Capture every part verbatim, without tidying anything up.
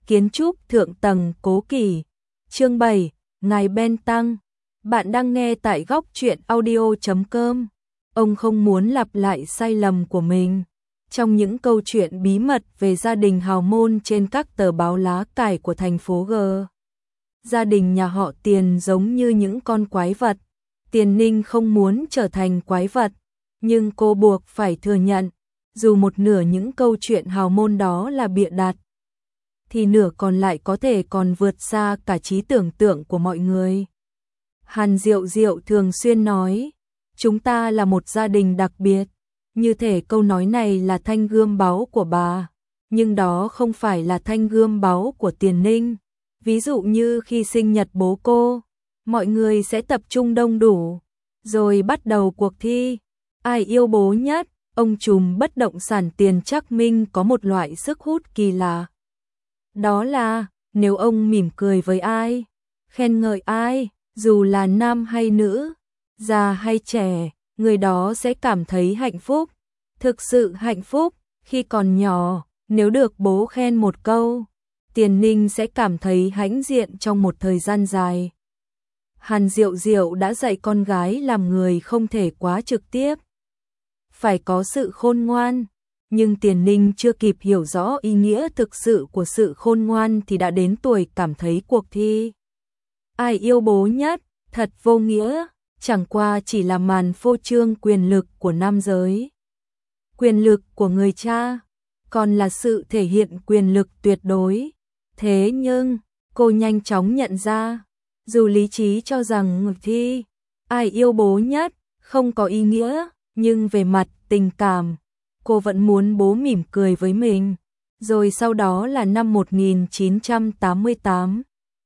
kiến trúc thượng tầng cố kỳ. Chương bảy, Ngài Ben Tăng. Bạn đang nghe tại góc truyện audio chấm com. Ông không muốn lặp lại sai lầm của mình. Trong những câu chuyện bí mật về gia đình hào môn trên các tờ báo lá cải của thành phố G. Gia đình nhà họ Tiền giống như những con quái vật. Tiền Ninh không muốn trở thành quái vật, nhưng cô buộc phải thừa nhận, dù một nửa những câu chuyện hào môn đó là bịa đặt, thì nửa còn lại có thể còn vượt xa cả trí tưởng tượng của mọi người. Hàn Diệu Diệu thường xuyên nói, chúng ta là một gia đình đặc biệt, như thể câu nói này là thanh gươm báu của bà, nhưng đó không phải là thanh gươm báu của Tiền Ninh. Ví dụ như khi sinh nhật bố cô, mọi người sẽ tập trung đông đủ, rồi bắt đầu cuộc thi. Ai yêu bố nhất? Ông trùm bất động sản Tiền Trác Minh có một loại sức hút kỳ lạ. Đó là, nếu ông mỉm cười với ai, khen ngợi ai, dù là nam hay nữ, già hay trẻ, người đó sẽ cảm thấy hạnh phúc. Thực sự hạnh phúc. Khi còn nhỏ, nếu được bố khen một câu, Tiền Ninh sẽ cảm thấy hãnh diện trong một thời gian dài. Hàn Diệu Diệu đã dạy con gái làm người không thể quá trực tiếp, phải có sự khôn ngoan, nhưng Tiền Ninh chưa kịp hiểu rõ ý nghĩa thực sự của sự khôn ngoan thì đã đến tuổi cảm thấy cuộc thi ai yêu bố nhất thật vô nghĩa, chẳng qua chỉ là màn phô trương quyền lực của nam giới. Quyền lực của người cha còn là sự thể hiện quyền lực tuyệt đối. Thế nhưng, cô nhanh chóng nhận ra, dù lý trí cho rằng cuộc thi ai yêu bố nhất không có ý nghĩa, nhưng về mặt tình cảm, cô vẫn muốn bố mỉm cười với mình. Rồi sau đó là năm một nghìn chín trăm tám mươi tám.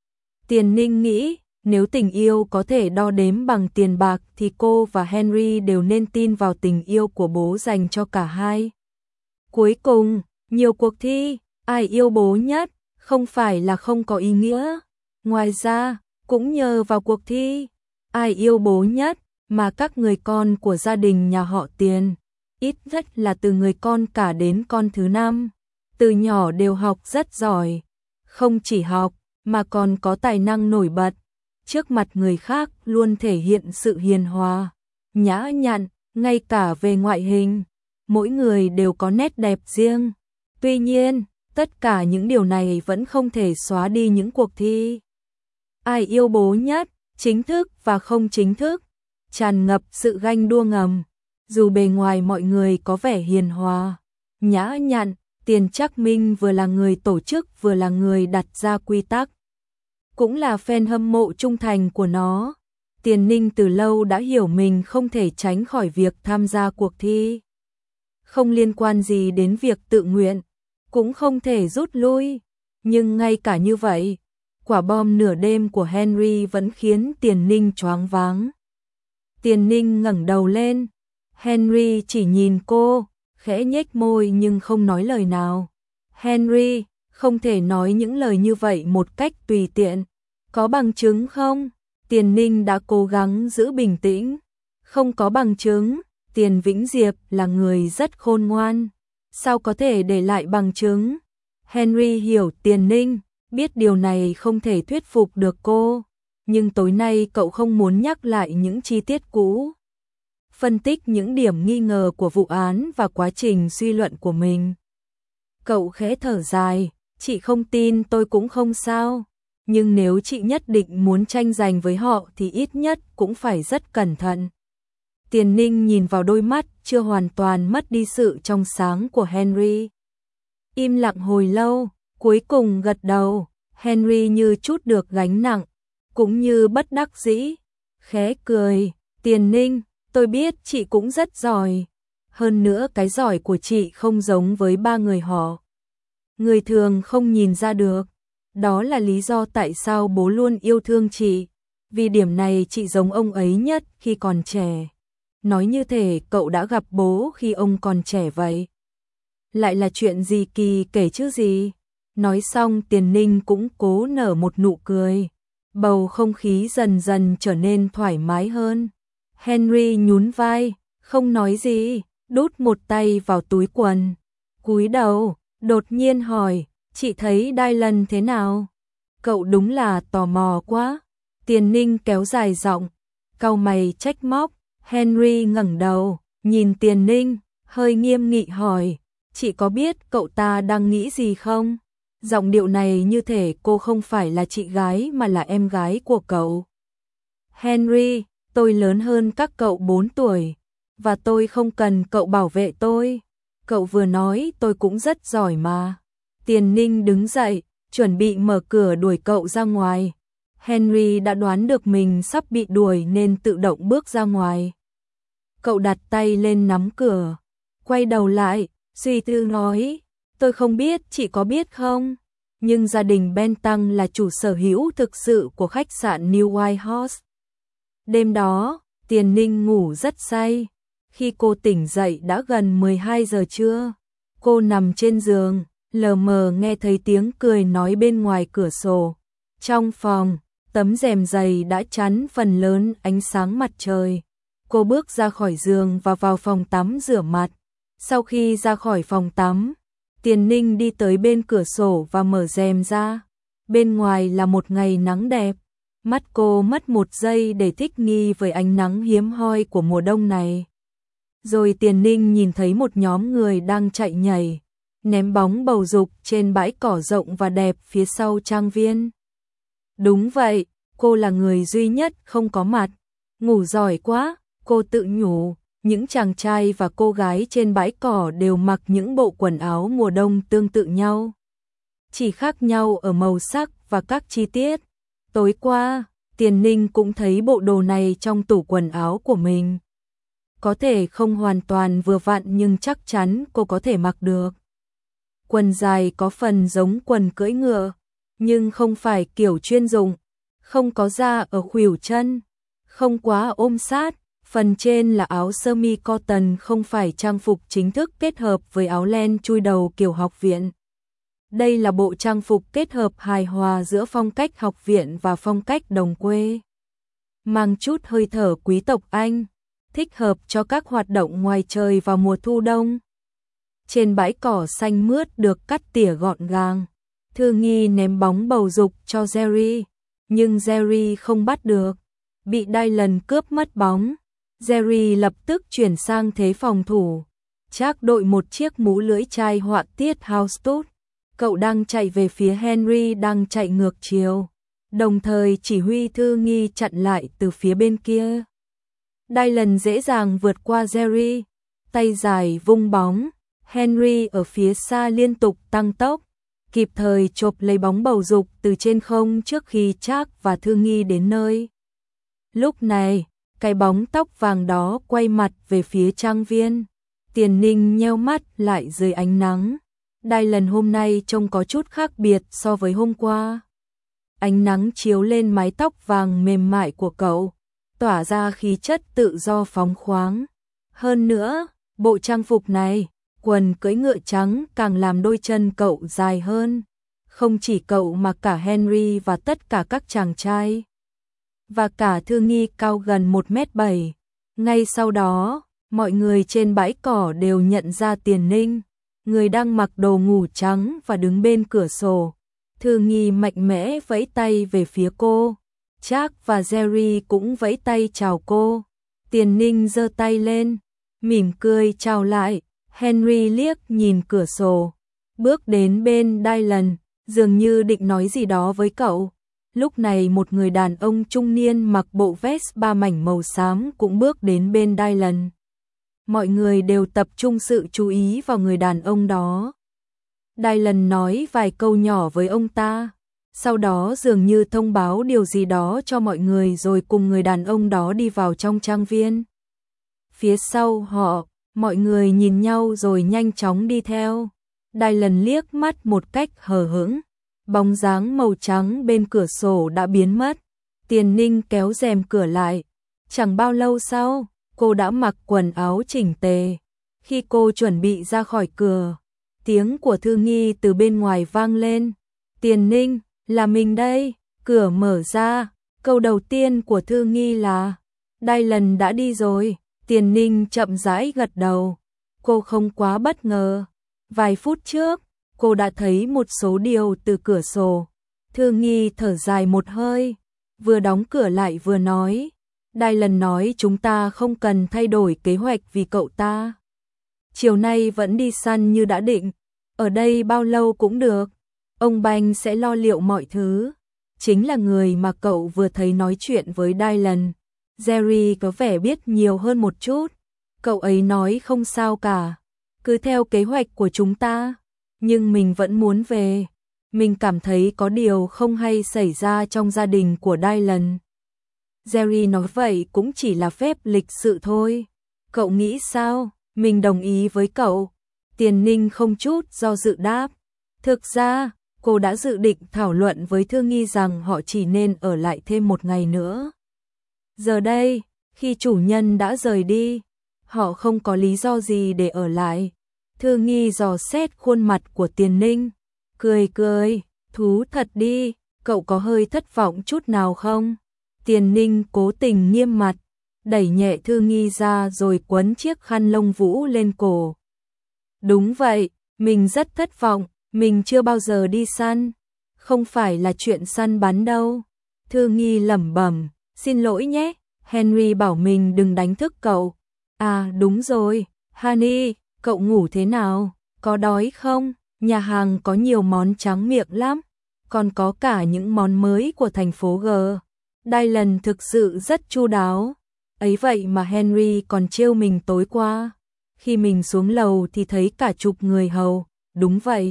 Tiền Ninh nghĩ, nếu tình yêu có thể đo đếm bằng tiền bạc thì cô và Henry đều nên tin vào tình yêu của bố dành cho cả hai. Cuối cùng, nhiều cuộc thi ai yêu bố nhất không phải là không có ý nghĩa. Ngoài ra, cũng nhờ vào cuộc thi ai yêu bố nhất mà các người con của gia đình nhà họ Tiền, ít nhất là từ người con cả đến con thứ năm, từ nhỏ đều học rất giỏi. Không chỉ học, mà còn có tài năng nổi bật. Trước mặt người khác luôn thể hiện sự hiền hòa, nhã nhặn, ngay cả về ngoại hình. Mỗi người đều có nét đẹp riêng. Tuy nhiên, tất cả những điều này vẫn không thể xóa đi những cuộc thi ai yêu bố nhất, chính thức và không chính thức, tràn ngập sự ganh đua ngầm. Dù bề ngoài mọi người có vẻ hiền hòa, nhã nhặn, Tiền Trác Minh vừa là người tổ chức vừa là người đặt ra quy tắc, cũng là fan hâm mộ trung thành của nó. Tiền Ninh từ lâu đã hiểu mình không thể tránh khỏi việc tham gia cuộc thi. Không liên quan gì đến việc tự nguyện, cũng không thể rút lui. Nhưng ngay cả như vậy, quả bom nửa đêm của Henry vẫn khiến Tiền Ninh choáng váng. Tiền Ninh ngẩng đầu lên, Henry chỉ nhìn cô, khẽ nhếch môi nhưng không nói lời nào. Henry, không thể nói những lời như vậy một cách tùy tiện. Có bằng chứng không? Tiền Ninh đã cố gắng giữ bình tĩnh. Không có bằng chứng, Tiền Vĩnh Diệp là người rất khôn ngoan. Sao có thể để lại bằng chứng? Henry hiểu Tiền Ninh, biết điều này không thể thuyết phục được cô. Nhưng tối nay cậu không muốn nhắc lại những chi tiết cũ. Phân tích những điểm nghi ngờ của vụ án và quá trình suy luận của mình. Cậu khẽ thở dài, chị không tin tôi cũng không sao. Nhưng nếu chị nhất định muốn tranh giành với họ thì ít nhất cũng phải rất cẩn thận. Tiền Ninh nhìn vào đôi mắt chưa hoàn toàn mất đi sự trong sáng của Henry. Im lặng hồi lâu, cuối cùng gật đầu. Henry như chút được gánh nặng, cũng như bất đắc dĩ. Khẽ cười, Tiền Ninh, tôi biết chị cũng rất giỏi. Hơn nữa cái giỏi của chị không giống với ba người họ. Người thường không nhìn ra được. Đó là lý do tại sao bố luôn yêu thương chị. Vì điểm này chị giống ông ấy nhất khi còn trẻ. Nói như thể cậu đã gặp bố khi ông còn trẻ vậy. Lại là chuyện gì kỳ kể chứ gì. Nói xong Tiền Ninh cũng cố nở một nụ cười. Bầu không khí dần dần trở nên thoải mái hơn. Henry nhún vai, không nói gì, đút một tay vào túi quần. Cúi đầu, đột nhiên hỏi, Chị thấy Dylan thế nào? Cậu đúng là tò mò quá. Tiền Ninh kéo dài giọng, cau mày trách móc. Henry ngẩng đầu, nhìn Tiền Ninh, hơi nghiêm nghị hỏi, chị có biết cậu ta đang nghĩ gì không? Giọng điệu này như thể cô không phải là chị gái mà là em gái của cậu. Henry, tôi lớn hơn các cậu bốn tuổi, và tôi không cần cậu bảo vệ tôi. Cậu vừa nói tôi cũng rất giỏi mà. Tiền Ninh đứng dậy, chuẩn bị mở cửa đuổi cậu ra ngoài. Henry đã đoán được mình sắp bị đuổi nên tự động bước ra ngoài. Cậu đặt tay lên nắm cửa, quay đầu lại, suy tư nói, tôi không biết chị có biết không, nhưng gia đình Bentham là chủ sở hữu thực sự của khách sạn New White Horse. Đêm đó, Tiền Ninh ngủ rất say. Khi cô tỉnh dậy đã gần mười hai giờ trưa. Cô nằm trên giường, lờ mờ nghe thấy tiếng cười nói bên ngoài cửa sổ. Trong phòng, tấm rèm dày đã chắn phần lớn ánh sáng mặt trời. Cô bước ra khỏi giường và vào phòng tắm rửa mặt. Sau khi ra khỏi phòng tắm, Tiền Ninh đi tới bên cửa sổ và mở rèm ra. Bên ngoài là một ngày nắng đẹp. Mắt cô mất một giây để thích nghi với ánh nắng hiếm hoi của mùa đông này. Rồi Tiền Ninh nhìn thấy một nhóm người đang chạy nhảy, ném bóng bầu dục trên bãi cỏ rộng và đẹp phía sau trang viên. Đúng vậy, cô là người duy nhất không có mặt. Ngủ giỏi quá, cô tự nhủ. Những chàng trai và cô gái trên bãi cỏ đều mặc những bộ quần áo mùa đông tương tự nhau, chỉ khác nhau ở màu sắc và các chi tiết. Tối qua, Tiền Ninh cũng thấy bộ đồ này trong tủ quần áo của mình. Có thể không hoàn toàn vừa vặn nhưng chắc chắn cô có thể mặc được. Quần dài có phần giống quần cưỡi ngựa, nhưng không phải kiểu chuyên dụng, không có da ở khuỷu chân, không quá ôm sát. Phần trên là áo sơ mi cotton, không phải trang phục chính thức kết hợp với áo len chui đầu kiểu học viện. Đây là bộ trang phục kết hợp hài hòa giữa phong cách học viện và phong cách đồng quê. Mang chút hơi thở quý tộc Anh, thích hợp cho các hoạt động ngoài trời vào mùa thu đông. Trên bãi cỏ xanh mướt được cắt tỉa gọn gàng, Thư Nghi ném bóng bầu dục cho Jerry, nhưng Jerry không bắt được, bị Dylan cướp mất bóng. Jerry lập tức chuyển sang thế phòng thủ. Trác đội một chiếc mũ lưỡi chai họa tiết Houndstooth. Cậu đang chạy về phía Henry đang chạy ngược chiều, đồng thời chỉ huy Thư Nghi chặn lại từ phía bên kia. Dylan dễ dàng vượt qua Jerry, tay dài vung bóng. Henry ở phía xa liên tục tăng tốc, kịp thời chộp lấy bóng bầu dục từ trên không trước khi Trác và Thư Nghi đến nơi. Lúc này, cái bóng tóc vàng đó quay mặt về phía trang viên. Tiền Ninh nheo mắt lại dưới ánh nắng. Dylan hôm nay trông có chút khác biệt so với hôm qua. Ánh nắng chiếu lên mái tóc vàng mềm mại của cậu, tỏa ra khí chất tự do phóng khoáng. Hơn nữa, bộ trang phục này, quần cưỡi ngựa trắng càng làm đôi chân cậu dài hơn. Không chỉ cậu mà cả Henry và tất cả các chàng trai. Và cả Thư Nghi cao gần một mét bảy. Ngay sau đó, mọi người trên bãi cỏ đều nhận ra Tiền Ninh, người đang mặc đồ ngủ trắng và đứng bên cửa sổ. Thư Nghi mạnh mẽ vẫy tay về phía cô. Trác và Jerry cũng vẫy tay chào cô. Tiền Ninh giơ tay lên, mỉm cười chào lại. Henry liếc nhìn cửa sổ, bước đến bên Dylan, dường như định nói gì đó với cậu. Lúc này một người đàn ông trung niên mặc bộ vest ba mảnh màu xám cũng bước đến bên Dylan. Mọi người đều tập trung sự chú ý vào người đàn ông đó. Dylan nói vài câu nhỏ với ông ta, sau đó dường như thông báo điều gì đó cho mọi người rồi cùng người đàn ông đó đi vào trong trang viên. Phía sau họ, mọi người nhìn nhau rồi nhanh chóng đi theo. Dylan liếc mắt một cách hờ hững. Bóng dáng màu trắng bên cửa sổ đã biến mất. Tiền Ninh kéo rèm cửa lại. Chẳng bao lâu sau, cô đã mặc quần áo chỉnh tề. Khi cô chuẩn bị ra khỏi cửa, tiếng của Thư Nghi từ bên ngoài vang lên. Tiền Ninh, là mình đây. Cửa mở ra, câu đầu tiên của Thư Nghi là Dylan đã đi rồi. Tiền Ninh chậm rãi gật đầu. Cô không quá bất ngờ. Vài phút trước, cô đã thấy một số điều từ cửa sổ. Thư Nghi thở dài một hơi, vừa đóng cửa lại vừa nói, Dylan nói chúng ta không cần thay đổi kế hoạch vì cậu ta. Chiều nay vẫn đi săn như đã định, ở đây bao lâu cũng được, ông Banh sẽ lo liệu mọi thứ. Chính là người mà cậu vừa thấy nói chuyện với Dylan. Jerry có vẻ biết nhiều hơn một chút, cậu ấy nói không sao cả, cứ theo kế hoạch của chúng ta, nhưng mình vẫn muốn về. Mình cảm thấy có điều không hay xảy ra trong gia đình của Dylan. Jerry nói vậy cũng chỉ là phép lịch sự thôi. Cậu nghĩ sao? Mình đồng ý với cậu. Tiền Ninh không chút do dự đáp. Thực ra, cô đã dự định thảo luận với Thư Nghi rằng họ chỉ nên ở lại thêm một ngày nữa. Giờ đây, khi chủ nhân đã rời đi, họ không có lý do gì để ở lại. Thư Nghi dò xét khuôn mặt của Tiền Ninh, cười cười, thú thật đi, cậu có hơi thất vọng chút nào không? Tiền Ninh cố tình nghiêm mặt, đẩy nhẹ Thư Nghi ra rồi quấn chiếc khăn lông vũ lên cổ. Đúng vậy, mình rất thất vọng, mình chưa bao giờ đi săn, không phải là chuyện săn bắn đâu. Thư Nghi lẩm bẩm, xin lỗi nhé, Henry bảo mình đừng đánh thức cậu. À đúng rồi, Honey, cậu ngủ thế nào, có đói không? Nhà hàng có nhiều món tráng miệng lắm, còn có cả những món mới của thành phố G. Dylan thực sự rất chu đáo. Ấy vậy mà Henry còn trêu mình tối qua. Khi mình xuống lầu thì thấy cả chục người hầu. Đúng vậy.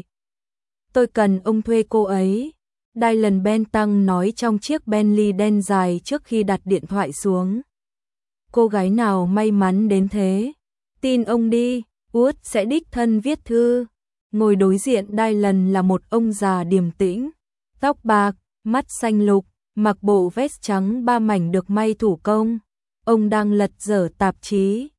Tôi cần ông thuê cô ấy. Dylan Benton nói trong chiếc Bentley đen dài trước khi đặt điện thoại xuống. Cô gái nào may mắn đến thế? Tin ông đi, Wood sẽ đích thân viết thư. Ngồi đối diện Dylan là một ông già điềm tĩnh, tóc bạc, mắt xanh lục, mặc bộ vest trắng ba mảnh được may thủ công. Ông đang lật dở tạp chí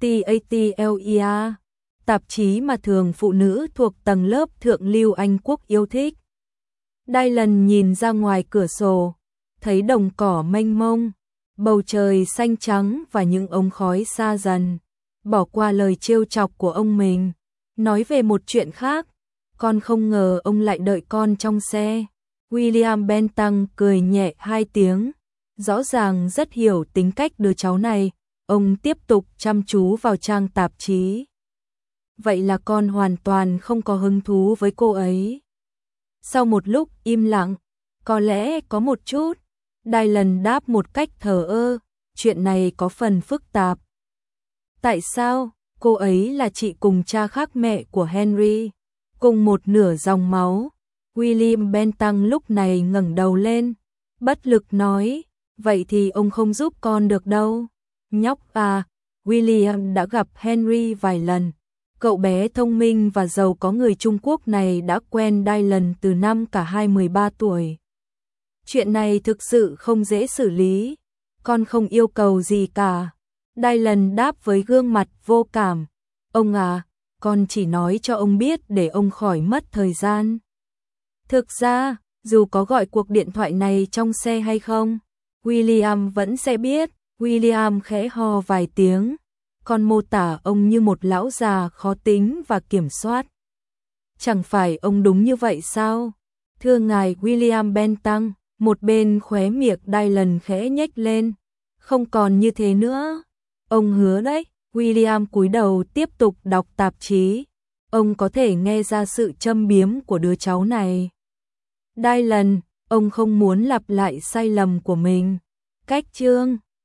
Tatlia, tạp chí mà thường phụ nữ thuộc tầng lớp thượng lưu Anh quốc yêu thích. Dylan nhìn ra ngoài cửa sổ, thấy đồng cỏ mênh mông, bầu trời xanh trắng và những ống khói xa dần. Bỏ qua lời trêu chọc của ông mình, nói về một chuyện khác. Con không ngờ ông lại đợi con trong xe. William Benton cười nhẹ hai tiếng, rõ ràng rất hiểu tính cách đứa cháu này. Ông tiếp tục chăm chú vào trang tạp chí. Vậy là con hoàn toàn không có hứng thú với cô ấy. Sau một lúc im lặng, có lẽ có một chút, Dylan đáp một cách thờ ơ, chuyện này có phần phức tạp. Tại sao? Cô ấy là chị cùng cha khác mẹ của Henry, cùng một nửa dòng máu. William Benton lúc này ngẩng đầu lên, bất lực nói, vậy thì ông không giúp con được đâu. Nhóc à, William đã gặp Henry vài lần. Cậu bé thông minh và giàu có người Trung Quốc này đã quen Dylan từ năm cả hai mười ba tuổi. Chuyện này thực sự không dễ xử lý. Con không yêu cầu gì cả. Dylan đáp với gương mặt vô cảm. Ông à, con chỉ nói cho ông biết để ông khỏi mất thời gian. Thực ra, dù có gọi cuộc điện thoại này trong xe hay không, William vẫn sẽ biết. William khẽ ho vài tiếng. Con mô tả ông như một lão già khó tính và kiểm soát. Chẳng phải ông đúng như vậy sao? Thưa ngài William Benton, một bên khóe miệng Dylan khẽ nhếch lên. Không còn như thế nữa. Ông hứa đấy. William cúi đầu tiếp tục đọc tạp chí. Ông có thể nghe ra sự châm biếm của đứa cháu này. Dylan, ông không muốn lặp lại sai lầm của mình. Cách chương